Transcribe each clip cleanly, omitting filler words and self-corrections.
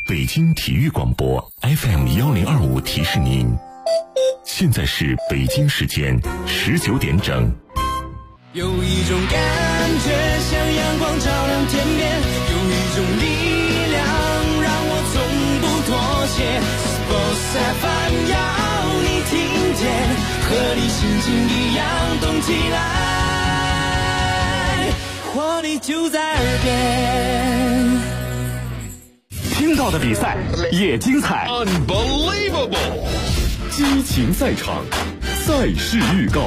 北京体育广播 FM1025提示您，现在是北京时间19点整。 有一种感觉像阳光照亮天边，有一种力量让我从不妥协。Sports FM 要你听见，和你心情一样动起来，活力就在耳边。 听到的比赛也精彩 ，Unbelievable！ 激情赛场，赛事预告。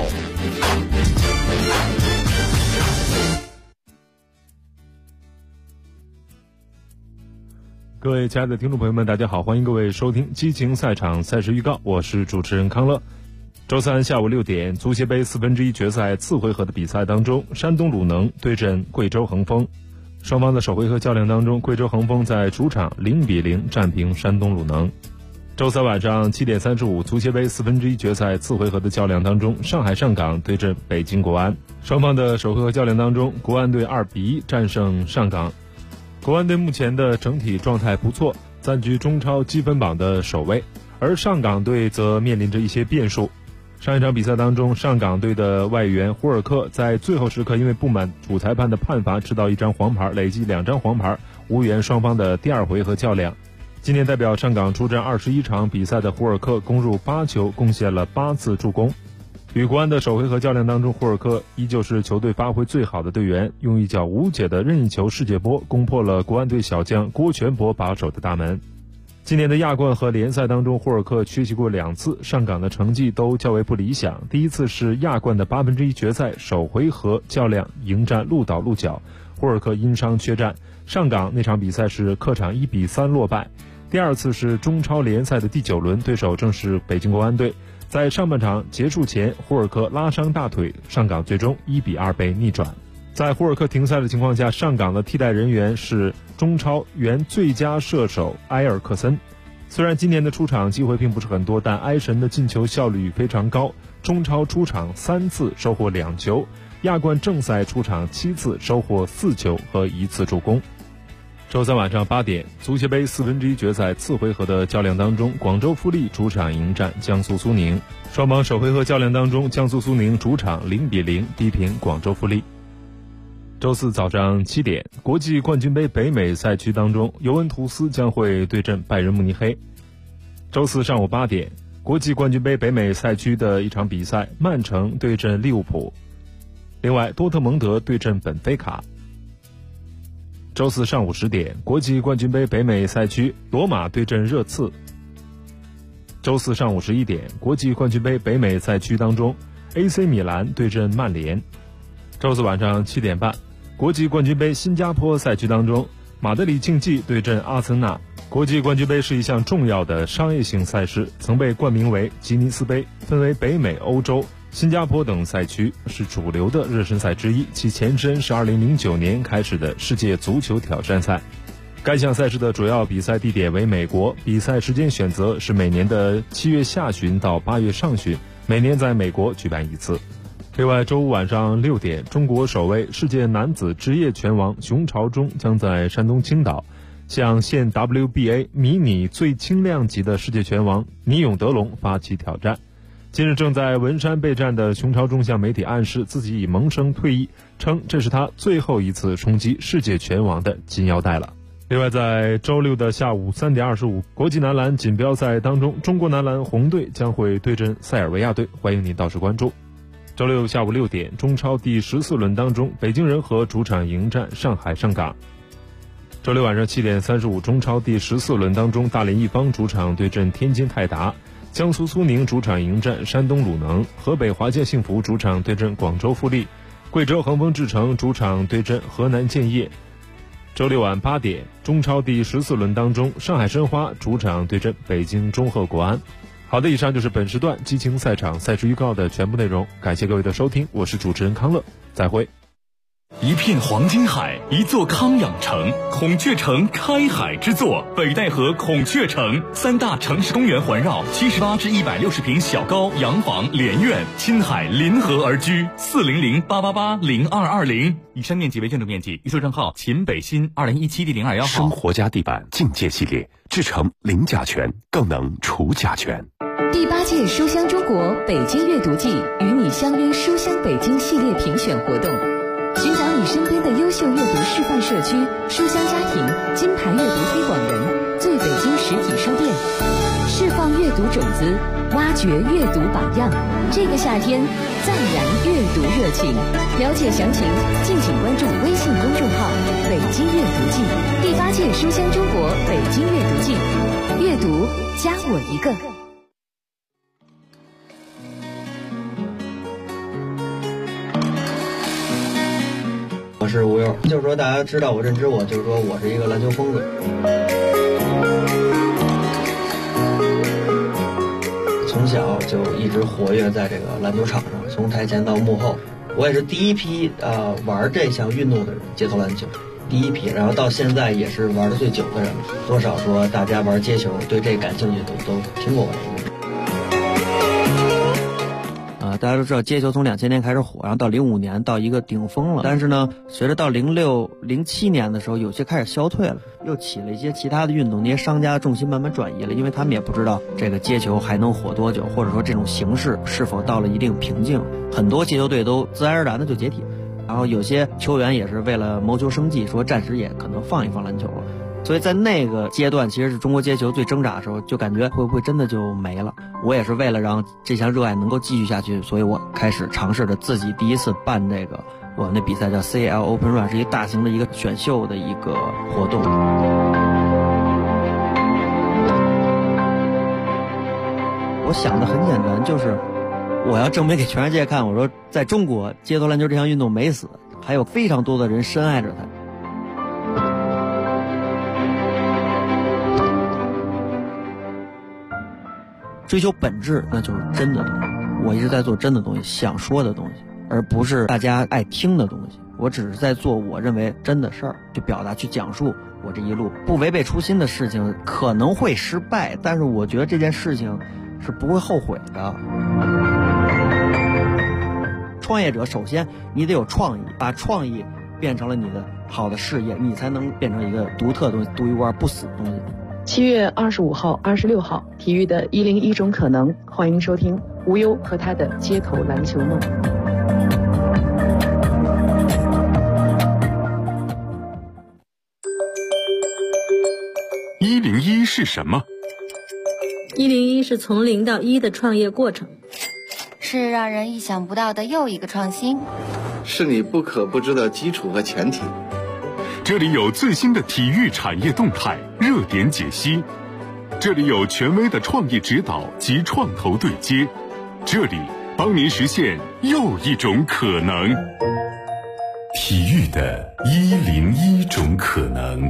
各位亲爱的听众朋友们，大家好，欢迎各位收听激情赛场赛事预告，我是主持人康乐。周三下午6点，足协杯1/4决赛次回合的比赛当中，山东鲁能对阵贵州恒丰。双方的首回合较量当中，贵州恒丰在主场0-0战平山东鲁能。周三晚上7点35，足协杯1/4决赛次回合的较量当中，上海上港对阵北京国安。双方的首回合较量当中，国安队2-1战胜上港。国安队目前的整体状态不错，暂居中超积分榜的首位，而上港队则面临着一些变数。上一场比赛当中，上港队的外援胡尔克在最后时刻因为不满主裁判的判罚，吃到1张黄牌，累计2张黄牌，无缘双方的第二回合较量。今年代表上港出战21场比赛的胡尔克攻入8球，贡献了8次助攻。与国安的首回合较量当中，胡尔克依旧是球队发挥最好的队员，用一脚无解的任意球世界波攻破了国安队小将郭全博把守的大门。今年的亚冠和联赛当中，胡尔克缺席过2次，上港的成绩都较为不理想。第一次是亚冠的1/8决赛首回合较量迎战鹿岛鹿角，胡尔克因伤缺战，上港那场比赛是客场1-3落败。第二次是中超联赛的第9轮，对手正是北京国安队。在上半场结束前，胡尔克拉伤大腿，上港最终1-2被逆转。在胡尔克停赛的情况下，上港的替代人员是中超原最佳射手埃尔克森。虽然今年的出场机会并不是很多，但埃神的进球效率非常高，中超出场3次收获2球，亚冠正赛出场7次收获4球和1次助攻。周三晚上8点，足协杯1/4决赛次回合的较量当中，广州富力主场迎战江苏苏宁。双方首回合较量当中，江苏苏宁主场0-0逼平广州富力。周四早上7点，国际冠军杯北美赛区当中，尤文图斯将会对阵拜仁慕尼黑。周四上午8点，国际冠军杯北美赛区的一场比赛，曼城对阵利物浦。另外，多特蒙德对阵本菲卡。周四上午10点，国际冠军杯北美赛区，罗马对阵热刺。周四上午11点，国际冠军杯北美赛区当中 ，AC 米兰对阵曼联。周四晚上7点半，国际冠军杯新加坡赛区当中，马德里竞技对阵阿森纳。国际冠军杯是一项重要的商业性赛事，曾被冠名为吉尼斯杯，分为北美、欧洲、新加坡等赛区，是主流的热身赛之一，其前身是2009年开始的世界足球挑战赛。该项赛事的主要比赛地点为美国，比赛时间选择是每年的7月下旬到8月上旬，每年在美国举办1次。另外，周五晚上6点，中国首位世界男子职业拳王熊朝忠将在山东青岛向现 WBA 迷你最轻量级的世界拳王倪永德龙发起挑战。近日正在文山备战的熊朝忠向媒体暗示自己已萌生退役，称这是他最后一次冲击世界拳王的金腰带了。另外，在周六的下午3点25，国际男篮锦标赛当中，中国男篮红队将会对阵塞尔维亚队，欢迎您到时关注。周六下午6点，中超第14轮当中，北京人和主场迎战上海上港。周六晚上7点35，中超第14轮当中，大连一方主场对阵天津泰达，江苏苏宁主场迎战山东鲁能，河北华健幸福主场对阵广州富力，贵州恒丰智诚主场对阵河南建业。周六晚8点，中超第14轮当中，上海申花主场对阵北京中赫国安。好的，以上就是本时段激情赛场赛事预告的全部内容，感谢各位的收听，我是主持人康乐，再会。 一片黄金海，一座康养城，孔雀城开海之作，北戴河孔雀城，3大城市公园环绕，78至160平小高洋房连院，亲海临河而居，400-888-0220。以上面积为建筑面积，预售账号秦北新2017D021号。 生活家地板境界系列，制成零甲醛，更能除甲醛。 第8届书香中国北京阅读季与你相约书香北京系列评选活动，寻找你身边的优秀阅读示范社区、书香家庭、金牌阅读推广人、最北京实体书店，释放阅读种子，挖掘阅读榜样。这个夏天，赞燃阅读热情。了解详情，敬请关注微信公众号“北京阅读季”。第8届书香中国北京阅读季，阅读加我一个。 我是吴悠，就是说大家知道我认知我，就是说我是一个篮球疯子。从小就一直活跃在这个篮球场上，从台前到幕后，我也是第一批玩这项运动的人，街头篮球第一批，然后到现在也是玩的最久的人了。多少说大家玩街球对这感兴趣都听过我这个。大家都知道街球从2000年开始火，然后到05年到一个顶峰了，但是呢，随着到06、07年的时候，有些开始消退了，又起了一些其他的运动，那些商家重心慢慢转移了，因为他们也不知道这个街球还能火多久，或者说这种形式是否到了一定瓶颈，很多街球队都自然而然的就解体了，然后有些球员也是为了谋求生计，说暂时也可能放一放篮球了。所以在那个阶段，其实是中国街球最挣扎的时候，就感觉会不会真的就没了。我也是为了让这项热爱能够继续下去，所以我开始尝试着自己第一次办这个，我那比赛叫 CL Open Run， 是一个大型的一个选秀的一个活动。我想的很简单，就是我要证明给全世界看，我说在中国街头篮球这项运动没死，还有非常多的人深爱着它。追求本质，那就是真的东西。我一直在做真的东西，想说的东西，而不是大家爱听的东西。我只是在做我认为真的事儿，去表达、去讲述我这一路不违背初心的事情，可能会失败，但是我觉得这件事情是不会后悔的。创业者首先你得有创意，把创意变成了你的好的事业，你才能变成一个独特的东西、独一无二、不死的东西。 7月25号、26号，体育的101种可能，欢迎收听无忧和他的街头篮球梦。 101是什么 ？101是从0到1的创业过程， 是让人意想不到的又一个创新， 是你不可不知的基础和前提。 这里有最新的体育产业动态、热点解析，这里有权威的创意指导及创投对接，这里帮您实现又一种可能。体育的101种可能。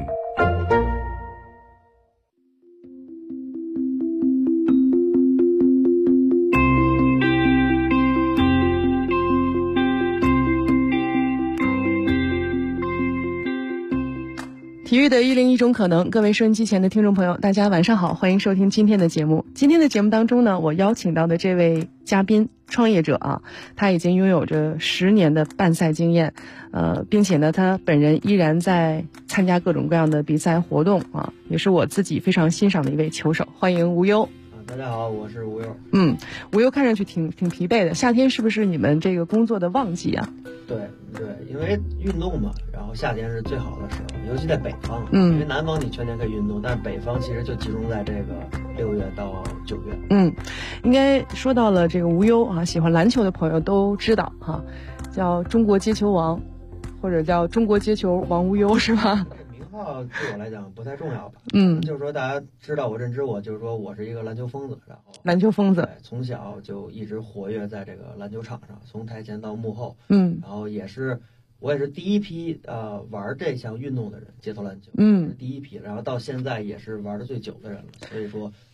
体育的101种可能，各位收音机前的听众朋友，大家晚上好，欢迎收听今天的节目。今天的节目当中呢，我邀请到的这位嘉宾创业者啊，他已经拥有着10年的办赛经验，并且呢，他本人依然在参加各种各样的比赛活动啊，也是我自己非常欣赏的一位球手。欢迎吴优。 大家好，我是吴优。 吴优看上去挺疲惫的，夏天是不是你们这个工作的旺季啊？ 对，因为运动嘛，然后夏天是最好的时候，尤其在北方，因为南方你全年可以运动，但是北方其实就集中在这个6月到9月。 应该说到了这个吴优啊，喜欢篮球的朋友都知道哈，叫中国街球王，或者叫中国街球王吴优是吧？ 名号对我来讲不太重要吧。就是说大家知道我认知我，就是说我是一个篮球疯子，然后篮球疯子， 从小就一直活跃在这个篮球场上，从台前到幕后。然后我也是第一批玩这项运动的人，街头篮球，是第一批，然后到现在也是玩的最久的人了。所以说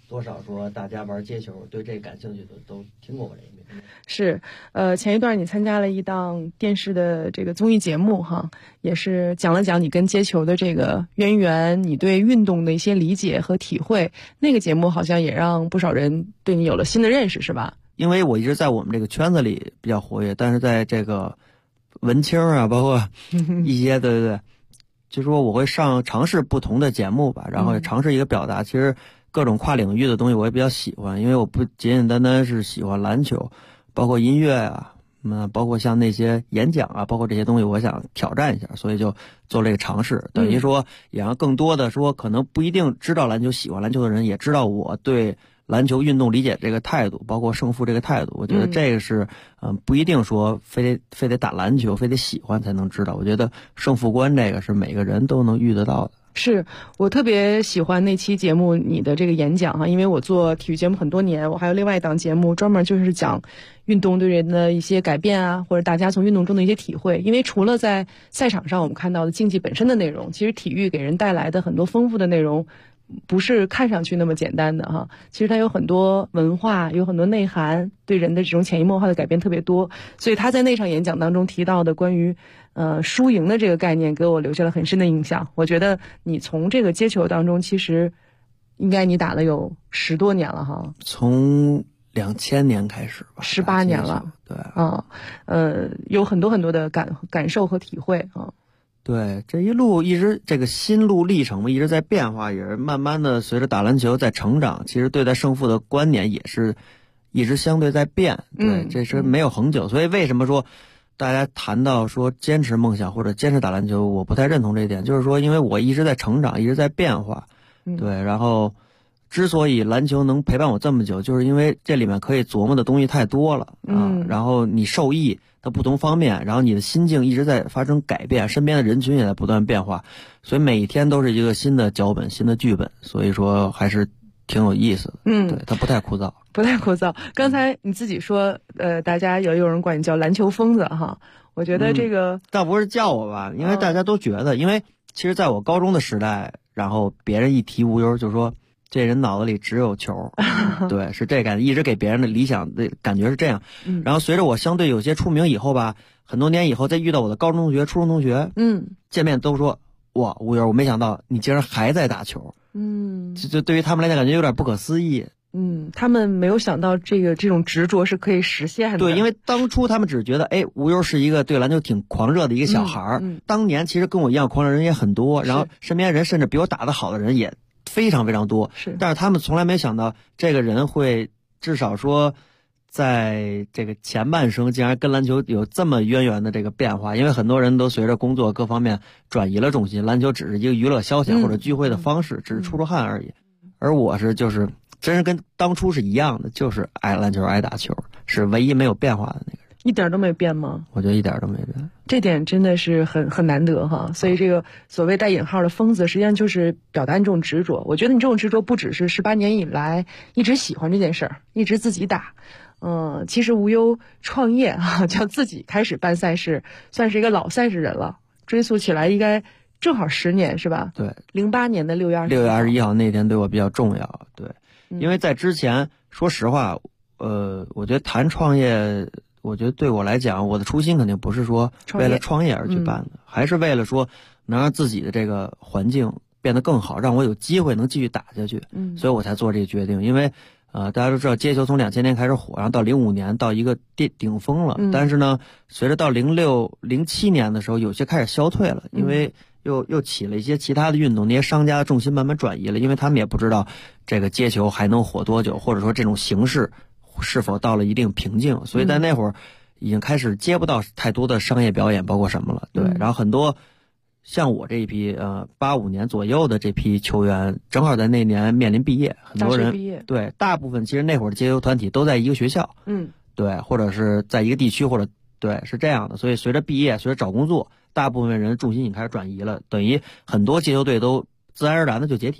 多少说大家玩街球对这感兴趣的都听过我这一名。 是，前一段你参加了一档电视的这个综艺节目哈，也是讲了讲你跟街球的这个渊源，你对运动的一些理解和体会。那个节目好像也让不少人对你有了新的认识，是吧？ 因为我一直在我们这个圈子里比较活跃，但是在这个文青啊，包括一些对，就说我会尝试不同的节目吧，然后也尝试一个表达。其实各种跨领域的东西我也比较喜欢，因为我不简简单单是喜欢篮球，包括音乐啊，包括像那些演讲啊，包括这些东西我想挑战一下，所以就做这个尝试，等于说也让更多的说可能不一定知道篮球喜欢篮球的人也知道我对篮球运动理解这个态度，包括胜负这个态度。我觉得这个是不一定说非得打篮球非得喜欢才能知道，我觉得胜负观这个是每个人都能遇得到的。 是，我特别喜欢那期节目你的这个演讲哈，因为我做体育节目很多年，我还有另外一档节目专门就是讲运动对人的一些改变啊，或者大家从运动中的一些体会。因为除了在赛场上我们看到的竞技本身的内容，其实体育给人带来的很多丰富的内容不是看上去那么简单的哈，其实它有很多文化，有很多内涵，对人的这种潜移默化的改变特别多。所以他在那场演讲当中提到的关于输赢的这个概念，给我留下了很深的印象。我觉得你从这个街球当中，其实应该你打了有10多年了哈， 从2000年开始吧 ，18年了， 对有很多很多的感受和体会啊。 对，这一路一直这个心路历程嘛，一直在变化，也是慢慢的随着打篮球在成长。其实对待胜负的观点也是一直相对在变，对，这是没有恒久。所以为什么说大家谈到说坚持梦想或者坚持打篮球，我不太认同这一点，就是说因为我一直在成长，一直在变化，对，然后之所以篮球能陪伴我这么久，就是因为这里面可以琢磨的东西太多了然后你受益的不同方面，然后你的心境一直在发生改变，身边的人群也在不断变化，所以每一天都是一个新的脚本，新的剧本，所以说还是挺有意思的。对，它不太枯燥。 不太枯燥。刚才你自己说大家有人管你叫篮球疯子哈，我觉得这个倒不是叫我吧，因为大家都觉得因为其实在我高中的时代，然后别人一提无忧就说这人脑子里只有球对，是这感觉，一直给别人的理想的感觉是这样。然后随着我相对有些出名以后吧，很多年以后再遇到我的高中同学、初中同学，见面都说哇，吴友，我没想到你竟然还在打球。就对于他们来讲感觉有点不可思议。 他们没有想到这种执着是可以实现的。 对，因为当初他们只觉得吴悠是一个对篮球挺狂热的一个小孩当年其实跟我一样狂热人也很多，然后身边人甚至比我打得好的人也非常非常多，但是他们从来没想到这个人会至少说在这个前半生竟然跟篮球有这么渊源的这个变化。因为很多人都随着工作各方面转移了重心，篮球只是一个娱乐消遣或者聚会的方式，只是出汗而已。而我是就是真是跟当初是一样的，就是爱篮球爱打球，是唯一没有变化的那个人。 一点都没变吗？ 我觉得一点都没变， 这点真的是很难得哈。所以这个所谓带引号的疯子，实际上就是表达你这种执着。我觉得你这种执着不只是18年以来一直喜欢这件事儿，一直自己打。其实无忧创业叫自己开始办赛事，算是一个老赛事人了。追溯起来应该正好10年是吧？ 对 ，08年的6月 21号那天对我比较重要。对，因为在之前说实话，我觉得谈创业，我觉得对我来讲，我的初心肯定不是说为了创业而去办的，还是为了说能让自己的这个环境变得更好，让我有机会能继续打下去。所以我才做这个决定。因为大家都知道街球从2000年开始火，然后到05年到一个顶峰了，但是呢随着到06、07年的时候有些开始消退了，因为又起了一些其他的运动，那些商家的重心慢慢转移了，因为他们也不知道这个街球还能火多久，或者说这种形式是否到了一定瓶颈，所以在那会儿已经开始接不到太多的商业表演包括什么了。对，然后很多像我这一批85年左右的这批球员正好在那年面临毕业，很多人对，大部分其实那会儿的街球团体都在一个学校，对，或者是在一个地区，或者对，是这样的。所以随着毕业，随着找工作，大部分人重心已经开始转移了，等于很多街球队都自然而然的就解体了。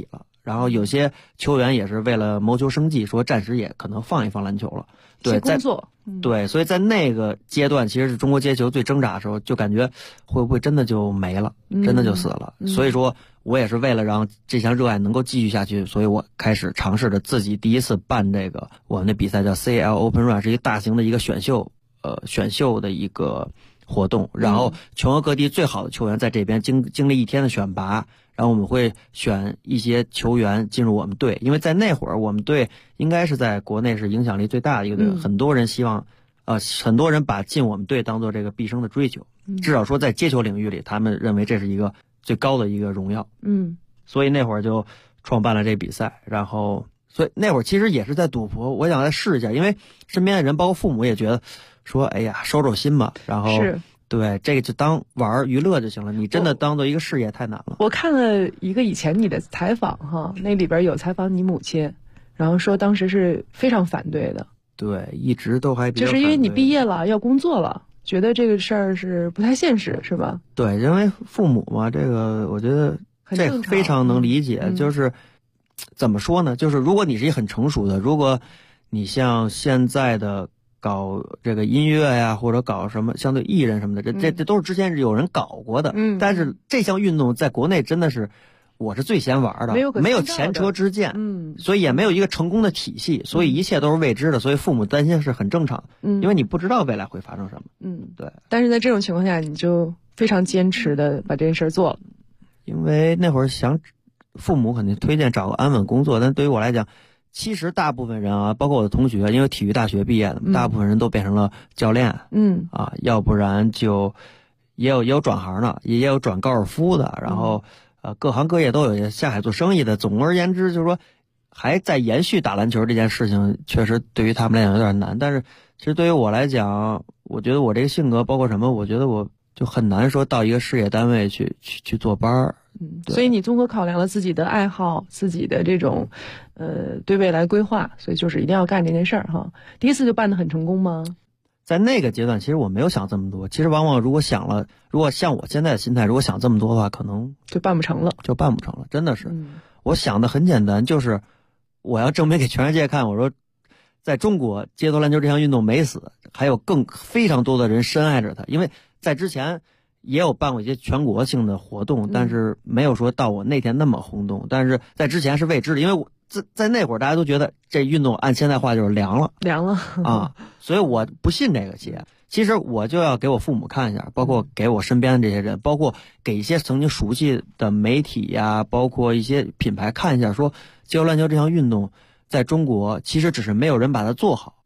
然后有些球员也是为了谋求生计，说暂时也可能放一放篮球了。对， 工作。 对，所以在那个阶段，其实是中国街球最挣扎的时候，就感觉会不会真的就没了，真的就死了。所以说我也是为了让这项热爱能够继续下去，所以我开始尝试着自己第一次办这个我们的比赛，叫 CL Open Run， 是一个大型的一个选秀的一个活动，然后全国各地最好的球员在这边经历一天的选拔，然后我们会选一些球员进入我们队，因为在那会儿我们队应该是在国内是影响力最大的一个队，很多人希望很多人把进我们队当做这个毕生的追求，至少说在接球领域里，他们认为这是一个最高的一个荣耀。所以那会儿就创办了这比赛，然后所以那会儿其实也是在赌博，我想再试一下，因为身边的人包括父母也觉得说，哎呀，收心吧，然后对，这个就当玩娱乐就行了，你真的当做一个事业太难了。 我看了一个以前你的采访哈，那里边有采访你母亲，然后说当时是非常反对的。 对，一直都还比较就是因为你毕业了要工作了，觉得这个事儿是不太现实，是吧？ 对，因为父母嘛，这个我觉得这非常能理解。就是怎么说呢？就是如果你是一个很成熟的，如果你像现在的搞这个音乐呀，或者搞什么相对艺人什么的，这都是之前有人搞过的。但是这项运动在国内真的是我是最先玩的，没有前车之鉴，所以也没有一个成功的体系，所以一切都是未知的，所以父母担心是很正常的，因为你不知道未来会发生什么。对。 但是在这种情况下，你就非常坚持的把这件事做了。 因为那会儿父母肯定推荐找个安稳工作，但对于我来讲，其实大部分人啊，包括我的同学，因为体育大学毕业的，大部分人都变成了教练，要不然就也有转行的，也有转高尔夫的，然后各行各业都有，下海做生意的。总而言之，就是说还在延续打篮球这件事情，确实对于他们来讲有点难。但是其实对于我来讲，我觉得我这个性格，包括什么，我觉得我就很难说到一个事业单位去做班儿。 所以你综合考量了自己的爱好，自己的这种对未来规划，所以就是一定要干这件事儿哈。第一次就办得很成功吗？ 在那个阶段，其实我没有想这么多。其实往往如果像我现在的心态，如果想这么多的话，可能就办不成了， 真的是。我想的很简单，就是我要证明给全世界看，我说在中国街头篮球这项运动没死，还有非常多的人深爱着它。因为在之前也有办过一些全国性的活动，但是没有说到我那天那么轰动。但是在之前是未知的，因为我在那会儿大家都觉得这运动按现在话就是凉了啊，所以我不信这个邪。其实我就要给我父母看一下，包括给我身边的这些人，包括给一些曾经熟悉的媒体呀，包括一些品牌看一下，说街头篮球这项运动在中国其实只是没有人把它做好，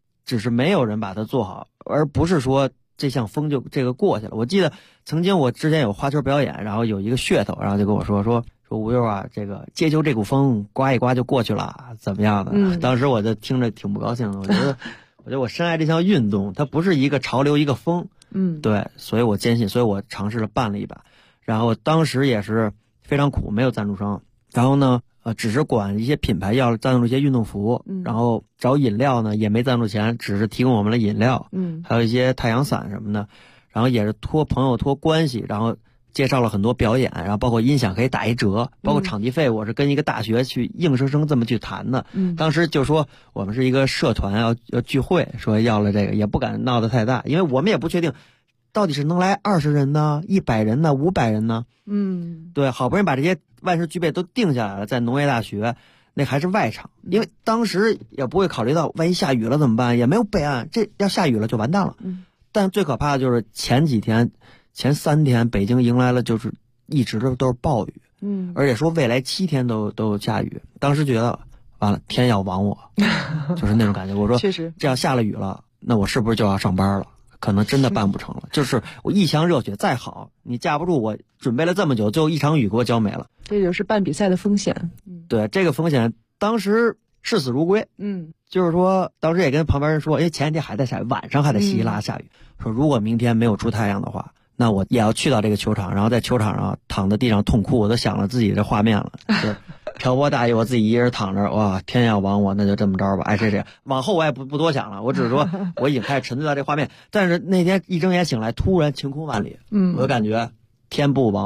而不是说这项风就这个过去了。我记得曾经我之前有花球表演，然后有一个噱头，然后就跟我说吴悠啊，这个街球这股风刮一刮就过去了，怎么样的？当时我就听着挺不高兴的，我觉得我深爱这项运动，它不是一个潮流一个风，对，所以我坚信，所以我尝试了办了一把，然后当时也是非常苦，没有赞助商，然后呢只是管一些品牌要赞助一些运动服，然后找饮料呢也没赞助钱，只是提供我们的饮料，还有一些太阳伞什么的，然后也是托朋友托关系，然后介绍了很多表演，然后包括音响可以打一折，包括场地费我是跟一个大学去硬生生这么去谈的。当时就说我们是一个社团要聚会，说要了这个也不敢闹得太大，因为我们也不确定到底是能来20人呢、100人呢、500人呢。对，好不容易把这些万事俱备都定下来了，在农业大学那还是外场，因为当时也不会考虑到万一下雨了怎么办，也没有备案，这要下雨了就完蛋了。但最可怕的就是前3天北京迎来了就是一直都是暴雨，而且说未来7天都下雨。当时觉得完了，天要亡我，就是那种感觉。我说确实这要下了雨了，那我是不是就要上班了？可能真的办不成了。就是我一腔热血再好，你架不住我准备了这么久，最后一场雨给我浇没了。 这就是办比赛的风险。 对，这个风险当时视死如归。就是说当时也跟旁边人说，因为前一天还在下雨，晚上还在稀稀拉下雨，说如果明天没有出太阳的话，那我也要去到这个球场，然后在球场上躺在地上痛哭。我都想了自己的画面了，瓢泼大雨，我自己一人躺着，哇，天要亡我，那就这么着吧，爱谁谁。往后我也不多想了，我只是说我已经开始沉醉到这画面。但是那天一睁眼醒来，突然晴空万里，我就感觉天不亡我，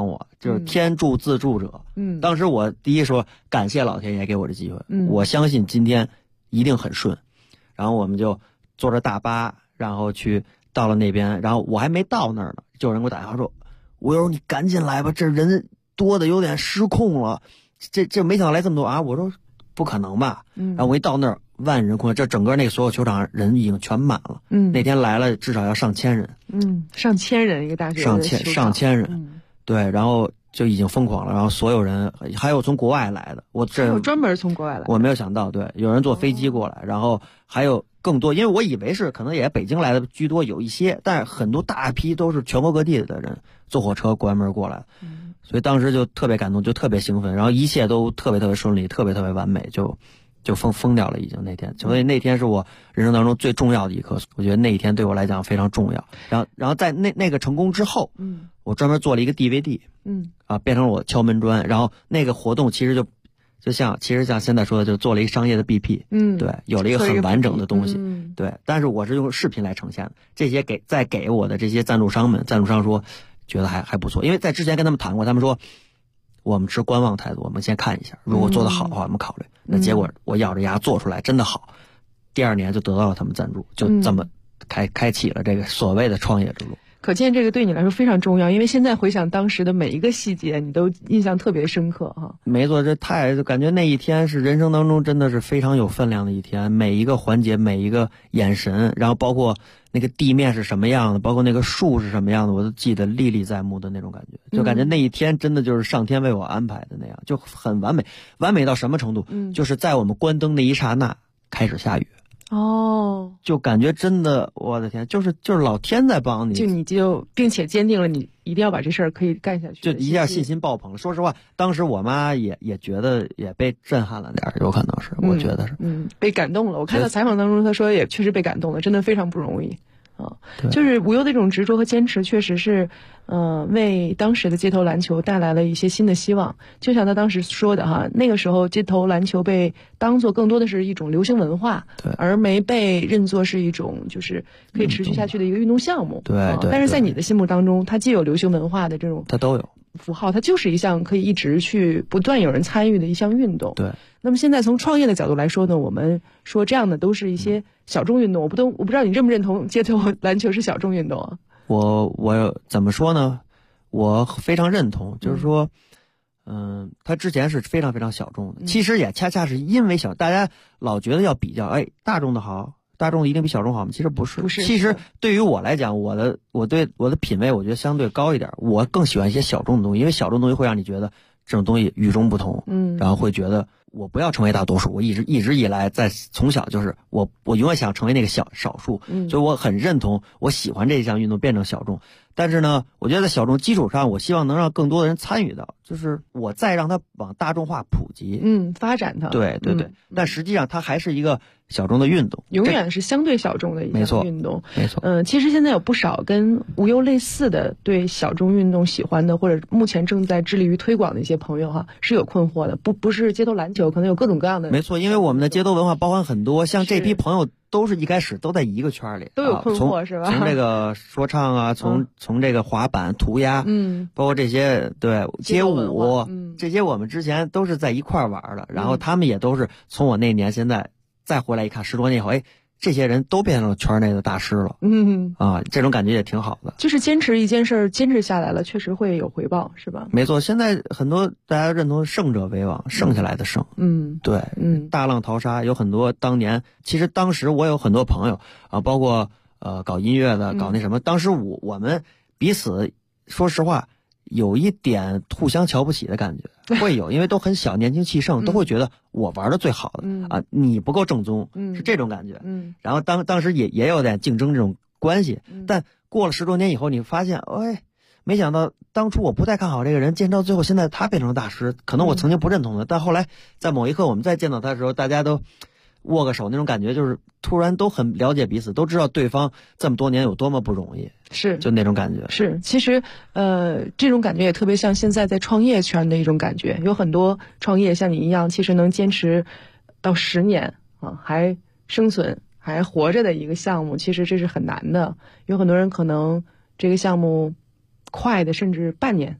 就是天助自助者。当时我第一说感谢老天爷给我这机会，我相信今天一定很顺。然后我们就坐着大巴，然后去到了那边，然后我还没到那儿呢，就有人给我打电话说：“吴友，你赶紧来吧，这人多的有点失控了，这没想到来这么多啊！”我说不可能吧，然后我一到那儿，万人空巷，这整个那个所有球场人已经全满了。那天来了至少要上千人。 上千人一个大学上千人。对，然后就已经疯狂了，然后所有人还有从国外来的， 有专门从国外来的， 我没有想到，对，有人坐飞机过来，然后还有更多，因为我以为是可能也北京来的居多，有一些，但是很多大批都是全国各地的人坐火车关门过来，所以当时就特别感动，就特别兴奋，然后一切都特别特别顺利，特别特别完美，就疯掉了已经那天，所以那天是我人生当中最重要的一刻，我觉得那一天对我来讲非常重要。然后在那个成功之后，我专门做了一个 DVD，变成了我敲门砖，然后那个活动其实像现在说的，就做了一个商业的 BP，对，有了一个很完整的东西，对，但是我是用视频来呈现的，这些再给我的这些赞助商说觉得还不错，因为在之前跟他们谈过，他们说我们持观望态度，我们先看一下，如果做得好的话我们考虑。那结果我咬着牙做出来真的好，第2年就得到了他们赞助，就这么开启了这个所谓的创业之路。 可见这个对你来说非常重要，因为现在回想当时的每一个细节你都印象特别深刻哈。 没错，感觉那一天是人生当中真的是非常有分量的一天，每一个环节每一个眼神，然后包括那个地面是什么样的，包括那个树是什么样的，我都记得历历在目的那种感觉，就感觉那一天真的就是上天为我安排的那样，就很完美。完美到什么程度？就是在我们关灯那一刹那开始下雨。就感觉真的，我的天，就是老天在帮你， 并且坚定了你一定要把这事儿可以干下去， 就一下信心爆棚了。说实话，当时我妈也觉得也被震撼了点，有可能是，我觉得是， 被感动了。我看到采访当中，她说也确实被感动了，真的非常不容易。就是吴优的这种执着和坚持，确实是，为当时的街头篮球带来了一些新的希望。就像他当时说的哈，那个时候街头篮球被当作更多的是一种流行文化，而没被认作是一种就是可以持续下去的一个运动项目。 对。 但是在你的心目当中，它既有流行文化的这种， 它都有符号，它就是一项可以一直去不断有人参与的一项运动。 对。 那么现在从创业的角度来说呢，我们说这样的都是一些小众运动，我不知道你认不认同街头篮球是小众运动啊？ 我怎么说呢？我非常认同，就是说，它之前是非常非常小众的，其实也恰恰是因为大家老觉得要比较，大众的好，大众一定比小众好吗？其实不是。其实对于我来讲，我对我的品味，我觉得相对高一点，我更喜欢一些小众的东西，因为小众东西会让你觉得这种东西与众不同，然后会觉得我不要成为大多数，我一直以来从小就是我永远想成为那个少数，所以我很认同，我喜欢这项运动变成小众。但是呢，我觉得在小众基础上，我希望能让更多的人参与到，就是我再让它往大众化普及， 发展它。 对。但实际上它还是一个小众的运动， 永远是相对小众的一项运动。 没错。 其实现在有不少跟无忧类似的对小众运动喜欢的，或者目前正在致力于推广的一些朋友哈，是有困惑的。不是街头篮球，可能有各种各样的。 没错，因为我们的街头文化包含很多，像这批朋友都是一开始都在一个圈里， 都有困惑是吧？ 从这个说唱啊，从这个滑板、涂鸦，包括这些街舞，这些我们之前都是在一块玩的，然后他们也都是从我那年现在再回来一看，10多年以后，这些人都变成了圈内的大师了，这种感觉也挺好的。 就是坚持一件事，坚持下来了，确实会有回报，是吧？ 没错，现在很多大家认同胜者为王，胜下来的胜，对，大浪淘沙，有很多当时我有很多朋友啊，包括搞音乐的，搞那什么，当时我们彼此说实话有一点互相瞧不起的感觉，会有，因为都很小，年轻气盛，都会觉得我玩的最好的，你不够正宗，是这种感觉。然后当时也有点竞争这种关系，但过了10多年以后，你发现，没想到当初我不太看好这个人，见到最后现在他变成了大师，可能我曾经不认同的，但后来在某一刻我们再见到他的时候，大家都握个手，那种感觉就是突然都很了解彼此，都知道对方这么多年有多么不容易， 是就那种感觉。 是，其实这种感觉也特别像现在在创业圈的一种感觉，有很多创业像你一样，其实能坚持到10年啊，还生存还活着的一个项目，其实这是很难的。有很多人可能这个项目快的甚至半年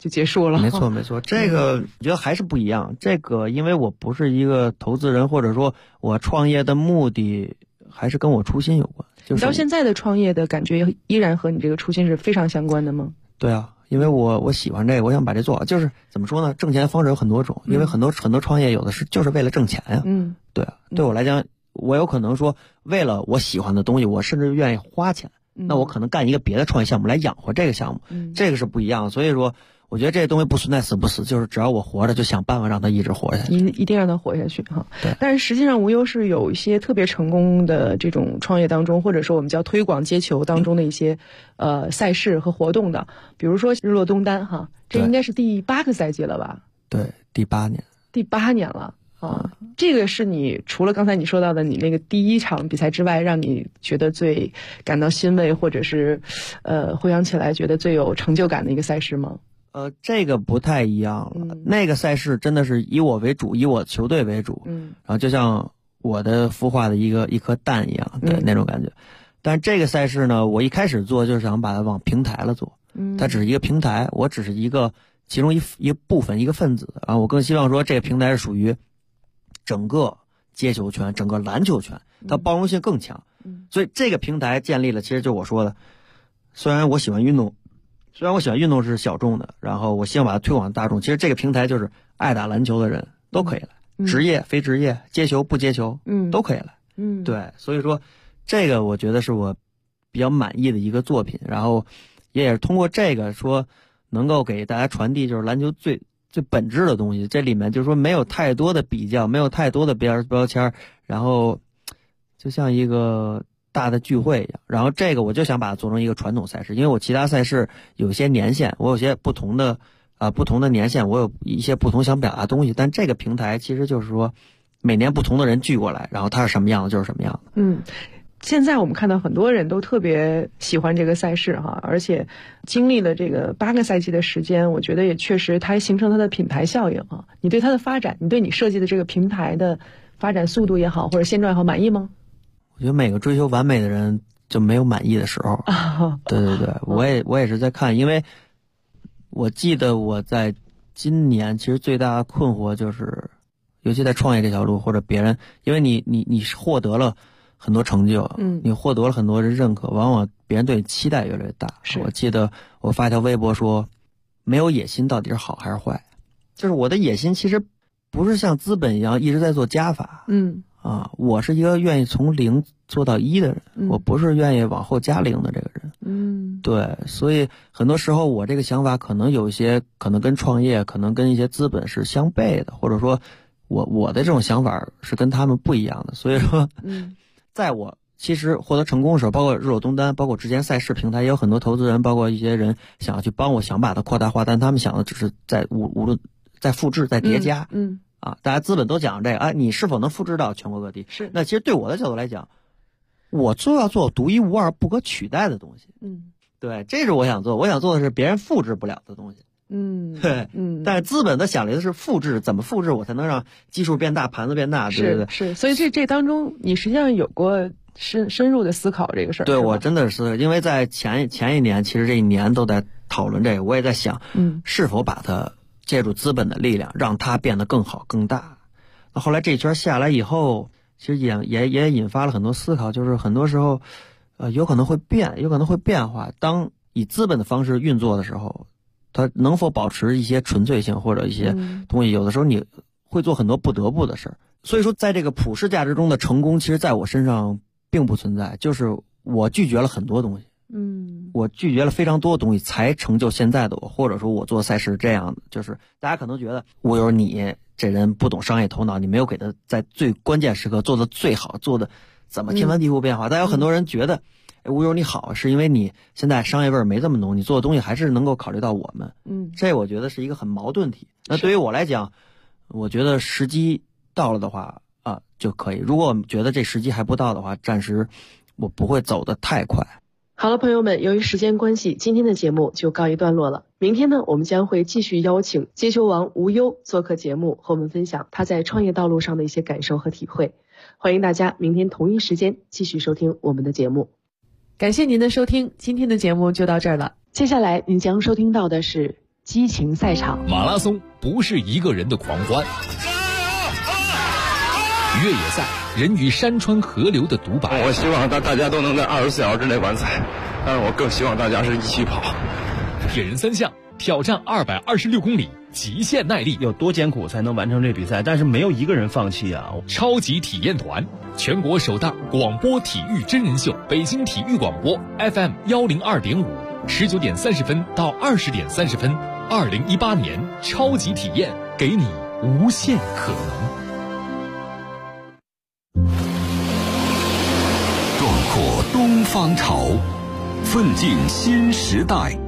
就结束了。 没错没错，这个我觉得还是不一样。这个因为我不是一个投资人，或者说我创业的目的还是跟我初心有关。就是你到现在的创业的感觉依然和你这个初心是非常相关的吗？ 对啊，因为我喜欢这个，我想把这做好。就是怎么说呢，挣钱的方式有很多种，因为很多创业有的是就是为了挣钱呀。对啊，对我来讲，我有可能说为了我喜欢的东西，我甚至愿意花钱。那我可能干一个别的创业项目来养活这个项目，这个是不一样的。所以说我觉得这个东西不存在死不死，就是只要我活着就想办法让它一直活下去， 一定让它活下去哈。但是实际上无忧是有一些特别成功的这种创业当中，或者说我们叫推广接球当中的一些赛事和活动的，比如说日落东单哈，这应该是第8个赛季了吧？ 对，第8年了。这个是你除了刚才你说到的你那个第1场比赛之外，让你觉得最感到欣慰，或者是回想起来觉得最有成就感的一个赛事吗？ 这个不太一样了。那个赛事真的是以我为主，以我球队为主，然后就像我的孵化的一颗蛋一样，对，那种感觉。但是这个赛事呢，我一开始做就是想把它往平台了做，它只是一个平台，我只是一个其中一部分一个分子啊。我更希望说这个平台是属于整个接球圈，整个篮球圈，它包容性更强。所以这个平台建立了，其实就是我说的，虽然我喜欢运动是小众的，然后我希望把它推广大众。其实这个平台就是爱打篮球的人都可以来，职业非职业，接球不接球，都可以来。对，所以说这个我觉得是我比较满意的一个作品，然后也是通过这个说能够给大家传递就是篮球最本质的东西。这里面就是说没有太多的比较，没有太多的标签，然后就像一个大的聚会一样。然后这个我就想把它做成一个传统赛事，因为我其他赛事有些年限，我有些不同的年限，我有一些不同想表达的东西。但这个平台其实就是说每年不同的人聚过来，然后它是什么样的就是什么样的。 现在我们看到很多人都特别喜欢这个赛事哈，而且经历了这个8个赛季的时间，我觉得也确实它形成它的品牌效应啊。你对它的发展，你对你设计的这个平台的发展速度也好，或者现状也好，满意吗？ 我觉得每个追求完美的人就没有满意的时候。对，我也是在看，因为我记得我在今年其实最大的困惑就是，尤其在创业这条路或者别人，因为你获得了很多成就，你获得了很多人认可，往往别人对你期待越来越大。我记得我发一条微博说，没有野心到底是好还是坏？就是我的野心其实不是像资本一样一直在做加法，我是一个愿意从0做到1的人，我不是愿意往后加0的这个人。对，所以很多时候我这个想法可能有一些可能跟创业，可能跟一些资本是相悖的，或者说我的这种想法是跟他们不一样的。所以说在我其实获得成功的时候，包括日落东单，包括之前赛事平台，也有很多投资人，包括一些人想要去帮我，想把它扩大化，但他们想的只是在无论在复制，在叠加。大家资本都讲这个，你是否能复制到全国各地？是。那其实对我的角度来讲，我就要做独一无二、不可取代的东西。对，这是我想做。我想做的是别人复制不了的东西。对，但是资本的想的是复制，怎么复制我才能让基数变大，盘子变大，对不对？ 是。所以这当中，你实际上有过深入的思考这个事儿。 对，我真的是因为在前一年，其实这一年都在讨论这个，我也在想，是否把它借助资本的力量，让它变得更好、更大。那后来这一圈下来以后，其实也引发了很多思考，就是很多时候，有可能会变，有可能会变化。当以资本的方式运作的时候，它能否保持一些纯粹性或者一些东西？有的时候你会做很多不得不的事儿。所以说，在这个普世价值中的成功，其实在我身上并不存在。就是我拒绝了很多东西，我拒绝了非常多的东西，才成就现在的我，或者说我做赛事这样的。就是大家可能觉得吴友你这人不懂商业头脑，你没有给他在最关键时刻做的最好，做的怎么天翻地覆变化。但有很多人觉得，吴友你好，是因为你现在商业味儿没这么浓，你做的东西还是能够考虑到我们。这我觉得是一个很矛盾体。那对于我来讲，我觉得时机到了的话就可以。如果我觉得这时机还不到的话，暂时我不会走得太快。 好了，朋友们，由于时间关系，今天的节目就告一段落了。明天呢，我们将会继续邀请接球王吴优做客节目，和我们分享他在创业道路上的一些感受和体会。欢迎大家明天同一时间继续收听我们的节目。感谢您的收听，今天的节目就到这儿了。接下来您将收听到的是激情赛场。 马拉松不是一个人的狂欢，越野赛人与山川河流的独白。 我希望大家都能在24小时之内完赛，但是我更希望大家是一起跑。 铁人三项挑战226公里，极限耐力， 有多艰苦才能完成这比赛？但是没有一个人放弃啊！ 超级体验团，全国首档广播体育真人秀，北京体育广播 FM 102.5，19点30分到20点30分，2018年超级体验，给你无限可能。 壮阔东方潮，奋进新时代。